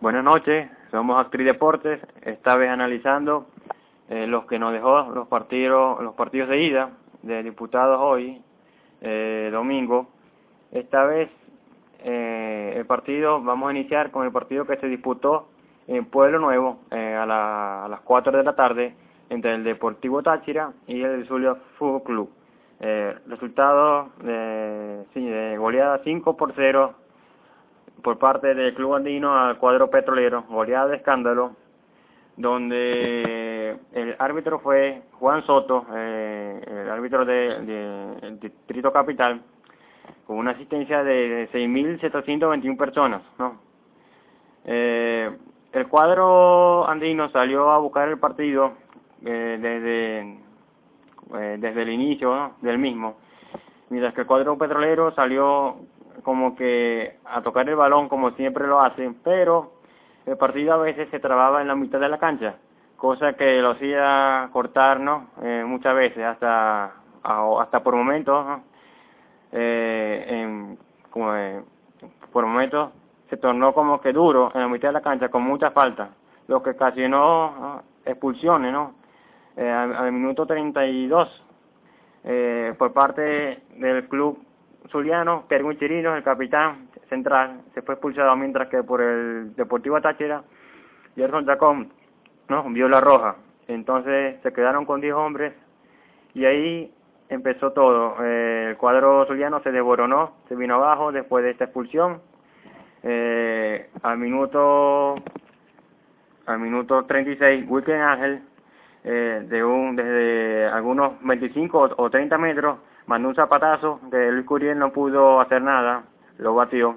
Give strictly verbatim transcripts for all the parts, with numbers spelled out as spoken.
Buenas noches, somos Actriz Deportes, esta vez analizando eh, los que nos dejó los partidos los partidos de ida de diputados hoy, eh, domingo. Esta vez eh, el partido, vamos a iniciar con el partido que se disputó en Pueblo Nuevo eh, a, la, a las cuatro de la tarde entre el Deportivo Táchira y el Zulia Fútbol Club. Eh, resultado de, sí, de goleada cinco por cero por parte del Club Andino al cuadro petrolero, goleada de escándalo, donde el árbitro fue Juan Soto, eh, el árbitro del de, de Distrito Capital, con una asistencia de seis mil setecientas veintiuna personas, ¿no? Eh, el cuadro andino salió a buscar el partido eh, desde, eh, desde el inicio, ¿no?, del mismo, mientras que el cuadro petrolero salió como que a tocar el balón como siempre lo hacen, pero el partido a veces se trababa en la mitad de la cancha, cosa que lo hacía cortar, ¿no? Eh, muchas veces, hasta hasta por momentos, ¿no? eh, en, como, eh, por momentos se tornó como que duro en la mitad de la cancha, con mucha falta, lo que ocasionó, ¿no?, expulsiones, ¿no? Eh, al, al minuto treinta y dos, eh, por parte del club zuliano, Kerwin Chirinos, el capitán central, se fue expulsado, mientras que por el Deportivo Táchira, Gerson Chacón, ¿no?, vio la roja. Entonces se quedaron con diez hombres y ahí empezó todo. Eh, el cuadro zuliano se desboronó, se vino abajo después de esta expulsión. Eh, al minuto al minuto treinta y seis, Wilken Ángel, eh, de un desde algunos veinticinco o treinta metros, mandó un zapatazo que Luis Curiel no pudo hacer nada, lo batió.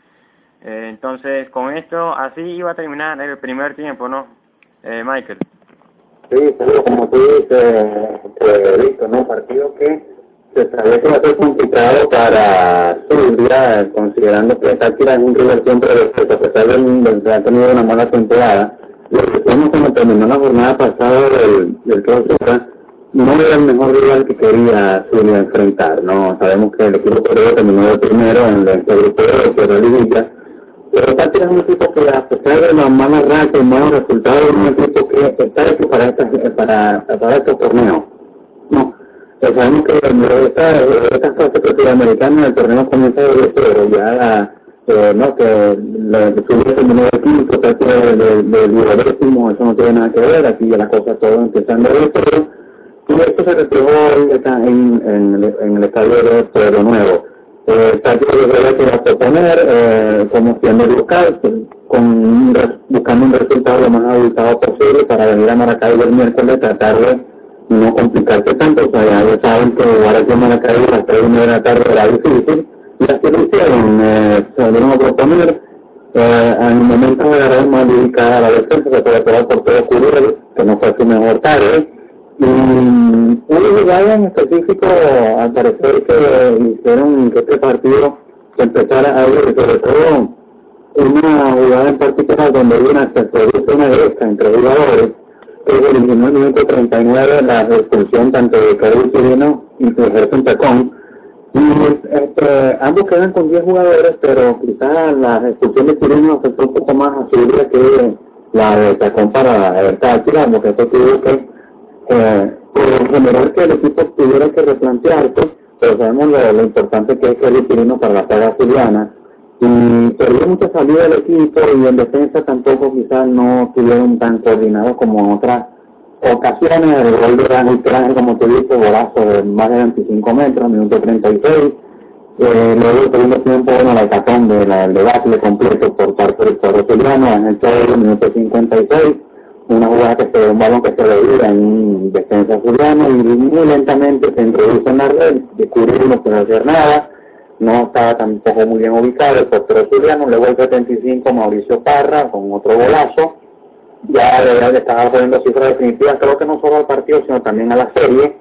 Eh, entonces, con esto, así iba a terminar el primer tiempo, ¿no, eh, Michael? Sí, pero como tú dices, pues, visto, ¿no? Partido que se sabía que iba a ser complicado para Zulia, considerando que Táchira es un rival siempre de respeto, a pesar de que ha tenido una mala temporada. Lo que vimos cuando terminó la jornada pasada del, del Clausura, no era el mejor rival que quería Zulia enfrentar, ¿no? Sabemos que el equipo peruano terminó de primero en el grupo de la liguilla, pero Táchira es un equipo que, a pesar de la mala racha y malos resultados, es un equipo que está hecho para, esta, para, para estos torneos, ¿no? Pues sabemos que esta, esta fase sudamericana, el torneo comienza desde cero, ya la, eh, no, que la Zulia terminó de quinto, Táchira de, de, de duodécimo, eso no tiene nada que ver, aquí ya la cosa todo empezando de cero. Y esto se reflejó en, en, en, en el estadio de Pueblo Nuevo. Eh, Táchira que va a proponer, eh, como siendo local, con, buscando un resultado lo más abultado posible para venir a Maracaibo el miércoles, tratar de no complicarse tanto. O sea, ya saben que jugar aquí en Maracaibo a las tres y media de la tarde era difícil, y así lo hicieron. Eh, se volvieron a proponer, eh, en el momento de agarrar más dedicada a la defensa, se puede quedar por todo Curiel, que no fue su mejor tarde. Y una jugada en específico, al parecer que hicieron que este partido se empezara a ir, sobre todo una jugada en particular donde hubo una, se produce una derecha entre jugadores, que originó en el minuto treinta y nueve la expulsión tanto de Kerwin Chirino y de Gerson Chacón. Y este, ambos quedan con diez jugadores, pero quizás la expulsión de Chirino afectó un poco más a Zulia que la de Chacón para el Táchira, porque esto tuvo que Eh, por general que el equipo tuviera que replantearse, pero sabemos lo, lo importante que es el Chirino para la saga zuliana, y perdió mucha salida del equipo, y en defensa tampoco quizás no estuvieron tan coordinados como en otras ocasiones. El gol de Ángel Ángel, como te dije, golazo de más de veinticinco metros, minuto treinta y seis. Eh, luego el segundo tiempo, bueno, la atacón de la, el debate completo por parte del cuadro zuliano, Ángel Ángel, minuto cincuenta y seis. Una jugada que se un balón que se veía en un defensa zuliano, y muy lentamente se introduce en la red, de Curiel no puede hacer nada, no estaba tampoco muy bien ubicado el portero zuliano. Luego el setenta y cinco, Mauricio Parra con otro golazo, ya de verdad estaba poniendo cifras definitivas, creo que no solo al partido sino también a la serie.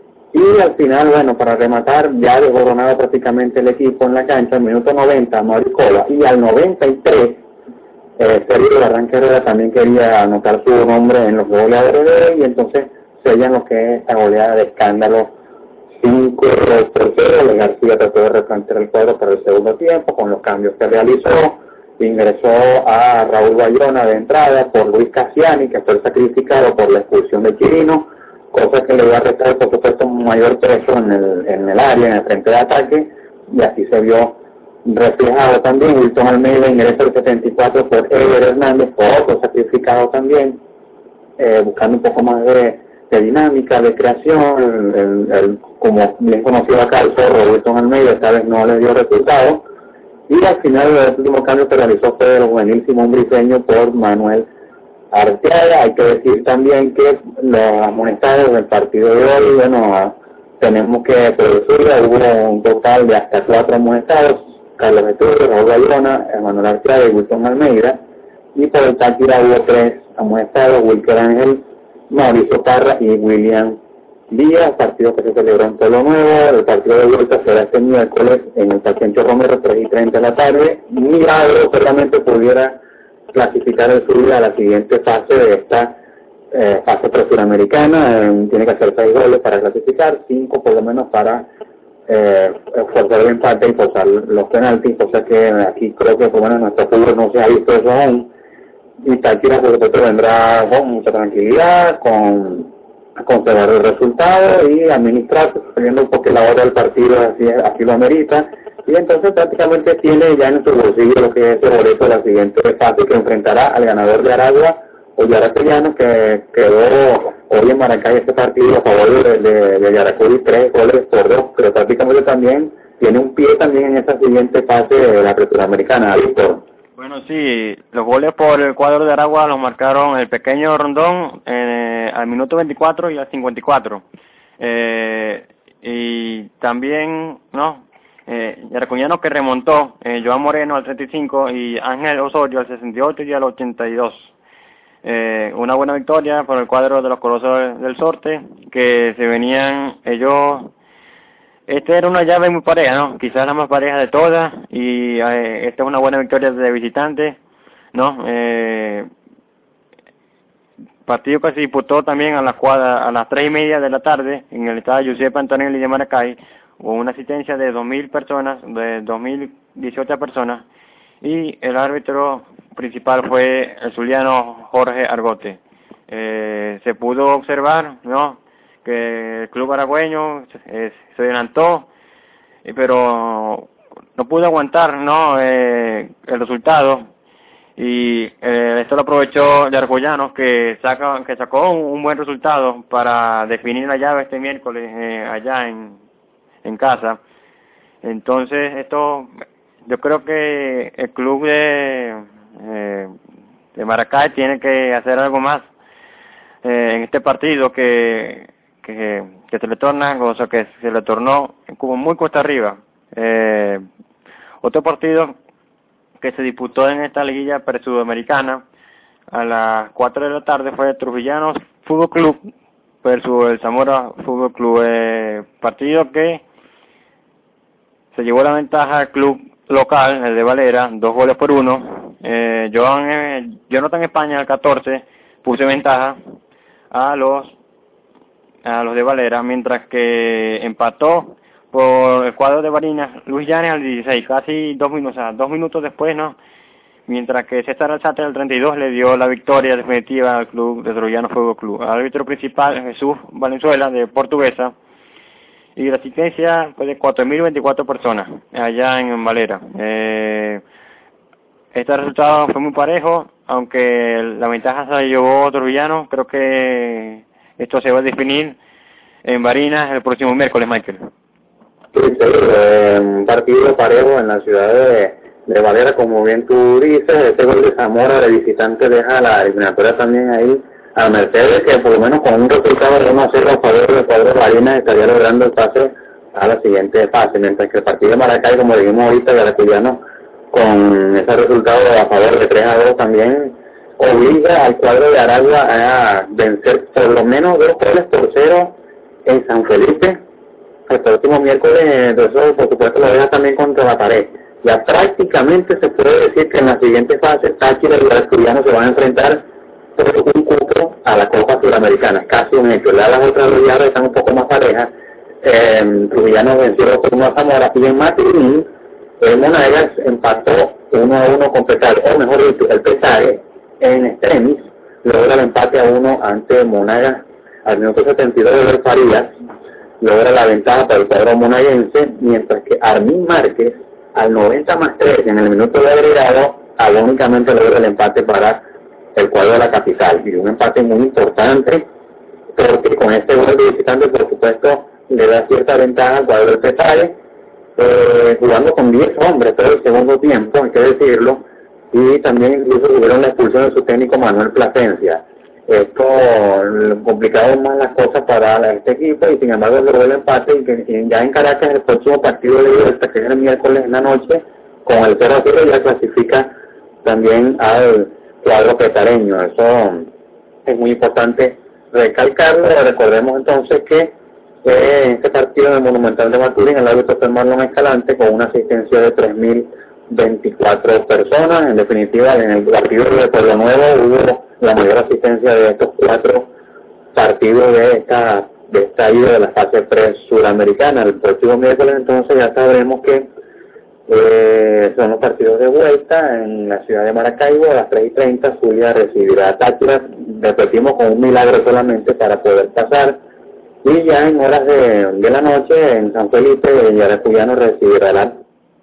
Y al final, bueno, para rematar, ya desboronado prácticamente el equipo en la cancha, al minuto noventa, Mauricio Cola, y al noventa y tres, Eh, Sergio Barranca Herrera también quería anotar su nombre en los goleadores de él, y entonces sellan lo que es esta goleada de escándalo cinco por cero. García trató de replantear el cuadro para el segundo tiempo con los cambios que realizó, ingresó a Raúl Bayona de entrada por Luis Cassiani, que fue sacrificado por la expulsión de Chirino, cosa que le iba a restar, por supuesto, un mayor peso en el, en el área, en el frente de ataque, y así se vio reflejado también. Wilton Almeida ingresa al setenta y cuatro por Ever Hernández, otro sacrificado también, eh, buscando un poco más de, de dinámica, de creación. El, el, como bien conocido acá el zorro Wilton Almeida, esta vez no le dio resultado, y al final el último cambio que realizó fue el juvenil Simón Briceño por Manuel Arteaga. Hay que decir también que los amonestados del partido de hoy, bueno, tenemos que producir, hubo un total de hasta cuatro amonestados: Carlos Estudio, Raúl Bayona, Manuel Arteaga y Wilton Almeida, y por el Táchira hubo tres amonestados: Wilker Ángel, Mauricio Parra y William Díaz. Partido que se celebró en Pueblo Nuevo. El partido de vuelta será este miércoles en el Paciencio Romero, tres y treinta de la tarde. Milagro solamente pudiera clasificar el Zulia a la siguiente fase de esta eh, fase presuramericana. Eh, tiene que hacer seis goles para clasificar, cinco por lo menos para eh, forzar el empate y forzar los penaltis, cosa que aquí creo que por lo menos nuestro fútbol no se ha visto eso aún. Y Táchira por supuesto vendrá con mucha tranquilidad, con conservar el resultado y administrar, sabiendo porque la hora del partido así, así lo amerita, y entonces prácticamente tiene ya en su bolsillo lo que es el boleto de la siguiente fase, que enfrentará al ganador de Aragua o Yaracuyanos, que quedó hoy en Maracay este partido a favor de, de, de Yaracuy, tres goles por dos, pero prácticamente también tiene un pie también en esta siguiente fase de la presuramericana, Víctor. Bueno, sí, los goles por el cuadro de Aragua los marcaron el pequeño Rondón eh, al minuto veinticuatro y al cincuenta y cuatro. Eh, y también, no, eh, Yaracuyanos que remontó, eh, Joan Moreno al treinta y cinco y Ángel Osorio al sesenta y ocho y al ochenta y dos. Eh, una buena victoria por el cuadro de los Colosos del Sorte, que se venían ellos... Esta era una llave muy pareja, ¿no? Quizás la más pareja de todas, y eh, esta es una buena victoria de visitante, ¿no? Eh, partido que se disputó también a las cuadras, a las tres y media de la tarde en el estadio Giuseppe Antonelli de Maracay, con una asistencia de dos mil personas, de dos mil dieciocho personas, y el árbitro principal fue el zuliano Jorge Argote. Eh, se pudo observar, ¿no?, que el club aragüeño eh, se adelantó, eh, pero no pudo aguantar, ¿no?, eh, el resultado, y eh, esto lo aprovechó Yaracuyanos, que saca que sacó un, un buen resultado para definir la llave este miércoles eh, allá en en casa. Entonces esto, yo creo que el club de eh, de Maracay tiene que hacer algo más eh, en este partido que que, que se le torna, o sea, que se le tornó como muy cuesta arriba. Eh, otro partido que se disputó en esta liguilla pre-sudamericana a las cuatro de la tarde fue Trujillanos Fútbol Club versus el Zamora Fútbol Club, eh, partido que se llevó la ventaja al club local, el de Valera, dos goles por uno. eh, Joan, eh, Jonathan España al catorce puse ventaja a los a los de Valera, mientras que empató por el cuadro de Barinas Luis Llanes al dieciséis, casi dos minutos, o sea, dos minutos después, ¿no? Mientras que César Alzate al treinta y dos le dio la victoria definitiva al club de Troyano Fútbol Club. Al árbitro principal, Jesús Valenzuela, de Portuguesa, y la asistencia fue de cuatro mil veinticuatro personas allá en Valera. Eh, este resultado fue muy parejo, aunque la ventaja se la llevó Trujillano. Creo que esto se va a definir en Barinas el próximo miércoles, Michael. Sí, sí, eh, un partido parejo en la ciudad de, de Valera, como bien tú dices. Este gol de Zamora de visitante deja la eliminatoria también ahí a Mercedes, que por lo menos con un resultado de uno a cero a favor del cuadro de Barinas estaría logrando el pase a la siguiente fase, mientras que el partido de Maracay, como dijimos ahorita, Yaracuyanos, con ese resultado a favor de tres a dos también obliga al cuadro de Aragua a vencer por lo menos dos goles por cero en San Felipe el próximo miércoles. Eso por supuesto lo deja también contra la pared. Ya prácticamente se puede decir que en la siguiente fase Táchira y Yaracuyanos se van a enfrentar por un cupo a la Copa Sudamericana, casi un hecho. Las otras dos llaves están un poco más parejas. eh, Trujillanos venció por uno a Zamora, y en Maturín El Monagas empató uno a uno con Petare, o mejor dicho, el Petare en extremis logra el empate a uno ante Monagas al minuto setenta y dos de Ver Farías, logra la ventaja para el cuadro monaguense, mientras que Armin Márquez al noventa más tres en el minuto de agregado agónicamente logra el empate para el cuadro de la capital, y un empate muy importante porque con este gol de visitante por supuesto le da cierta ventaja al cuadro del Petare, eh, jugando con diez hombres todo el segundo tiempo, hay que decirlo, y también incluso tuvieron la expulsión de su técnico Manuel Plasencia. Esto complicado más las cosas para este equipo, y sin embargo logró el empate, y que y ya en Caracas el próximo partido de vuelta, que es el miércoles en la noche, con el cero a cero ya clasifica también al cuadro petareño. Eso es muy importante recalcarlo. Recordemos entonces que eh, en este partido en el Monumental de Maturín el árbitro fue Marlon Escalante, con una asistencia de tres mil veinticuatro personas. En definitiva, en el partido de Pueblo Nuevo hubo la mayor asistencia de estos cuatro partidos de esta de esta ida de la fase pre-suramericana. El próximo miércoles entonces ya sabremos que eh, son los partidos de vuelta en la ciudad de Maracaibo. A las tres y treinta Zulia recibirá a Táchira, repetimos, con un milagro solamente para poder pasar, y ya en horas de, de la noche en San Felipe Yaracuyano recibirá la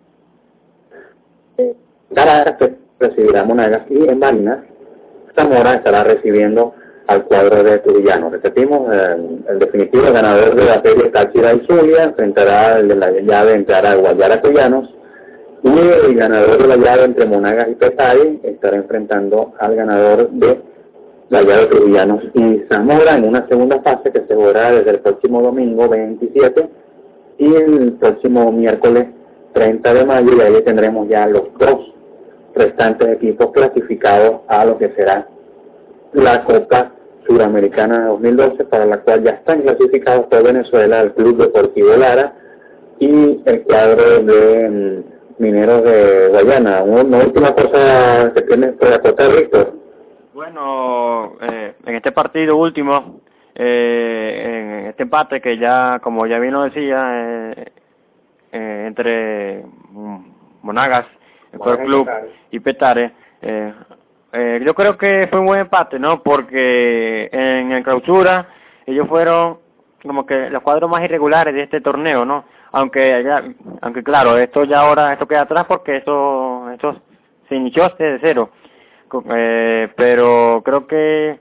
Caracas, recibirá Monagas, y en Barinas Zamora estará recibiendo al cuadro de Trujillano. Repetimos, el, el definitivo ganador de la serie Táchira y Zulia enfrentará el de la llave entre Aragua y Aracuyanos, y el ganador de la llave entre Monagas y Petare estará enfrentando al ganador de la llave de Trujillanos y Zamora en una segunda fase que se jugará desde el próximo domingo veintisiete y el próximo miércoles treinta de mayo, y ahí tendremos ya los dos restantes equipos clasificados a lo que será la Copa Suramericana dos mil doce, para la cual ya están clasificados por Venezuela, el Club Deportivo Lara y el cuadro de mm, Mineros de Guayana. Una última cosa que tienes por acotar, Víctor. Bueno, eh, en este partido último, eh, en este empate que ya, como ya bien lo decía, eh, eh, entre Monagas, el Sport Club y Petare, eh, eh, yo creo que fue un buen empate, ¿no? Porque en el clausura ellos fueron como que los cuadros más irregulares de este torneo, ¿no? Aunque ya, aunque claro, esto ya ahora, esto queda atrás porque esto, esto se inició desde cero. Eh, pero creo que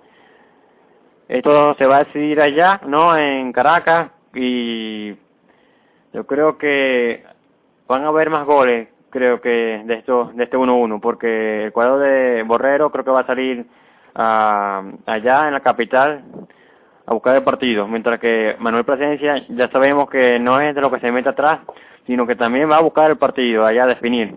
esto se va a decidir allá, ¿no? En Caracas, y yo creo que van a haber más goles, creo que de esto, de este uno a uno, porque el cuadro de Borrero creo que va a salir uh, allá en la capital a buscar el partido, mientras que Manuel Plasencia ya sabemos que no es de lo que se mete atrás, sino que también va a buscar el partido allá a definir.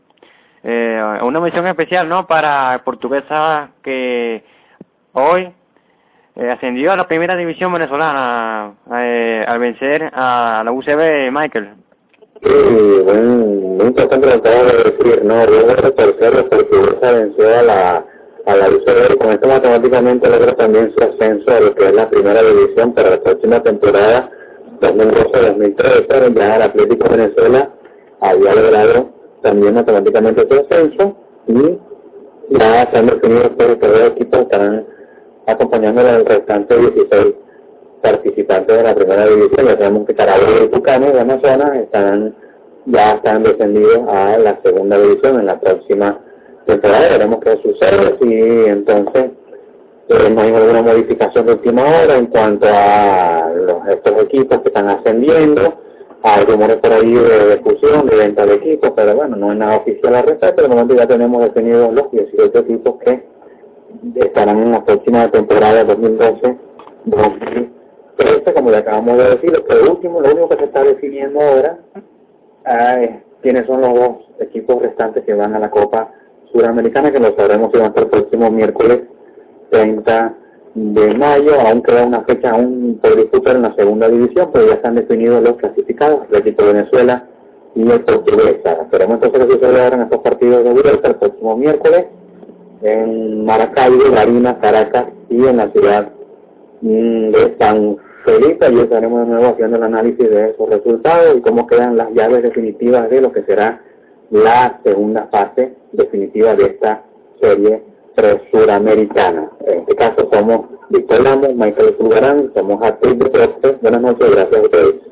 Eh, una mención especial, ¿no?, para Portuguesa, que hoy eh, ascendió a la primera división venezolana eh, al vencer a la U C B, Michael. Sí, muy, muy importante lo que acabo de decir, ¿no? Luego de tercero, Portuguesa venció a la a la U C B, y con esto matemáticamente logra también su ascenso a lo que es la primera división para la próxima temporada dos mil doce dos mil trece, pero ya el Atlético Venezuela había logrado también matemáticamente su ascenso, y ya se han definido que los dos equipos estarán acompañando a los restantes dieciséis participantes de la primera división. Ya sabemos que Carabobo y Tucano de Amazonas están, ya están descendidos a la segunda división en la próxima temporada. Veremos qué sucede, si entonces eh, no hay alguna modificación de última hora en cuanto a los, estos equipos que están ascendiendo. Hay rumores por ahí de, de fusión, de venta de equipos, pero bueno, no hay nada oficial al respecto. De momento ya tenemos definidos los dieciocho equipos que estarán en la próxima temporada dos mil doce dos mil trece, como le acabamos de decir. Lo último, lo único que se está definiendo ahora es quiénes son los dos equipos restantes que van a la Copa Suramericana, que lo sabremos durante el próximo miércoles treinta de mayo. Aún queda una fecha aún por disputar en la segunda división, pero ya están definidos los clasificados, el equipo de Venezuela y el Portuguesa. Esperemos entonces que suceda ahora en estos partidos de vuelta el próximo miércoles en Maracaibo, Barinas, Caracas y en la ciudad de San Felipe. Y estaremos de nuevo haciendo el análisis de esos resultados y cómo quedan las llaves definitivas de lo que será la segunda fase definitiva de esta serie pre-suramericana. En este caso somos Víctor Ramos, Michael Zulbarán, somos actriz de Prospect. Buenas noches, gracias a ustedes.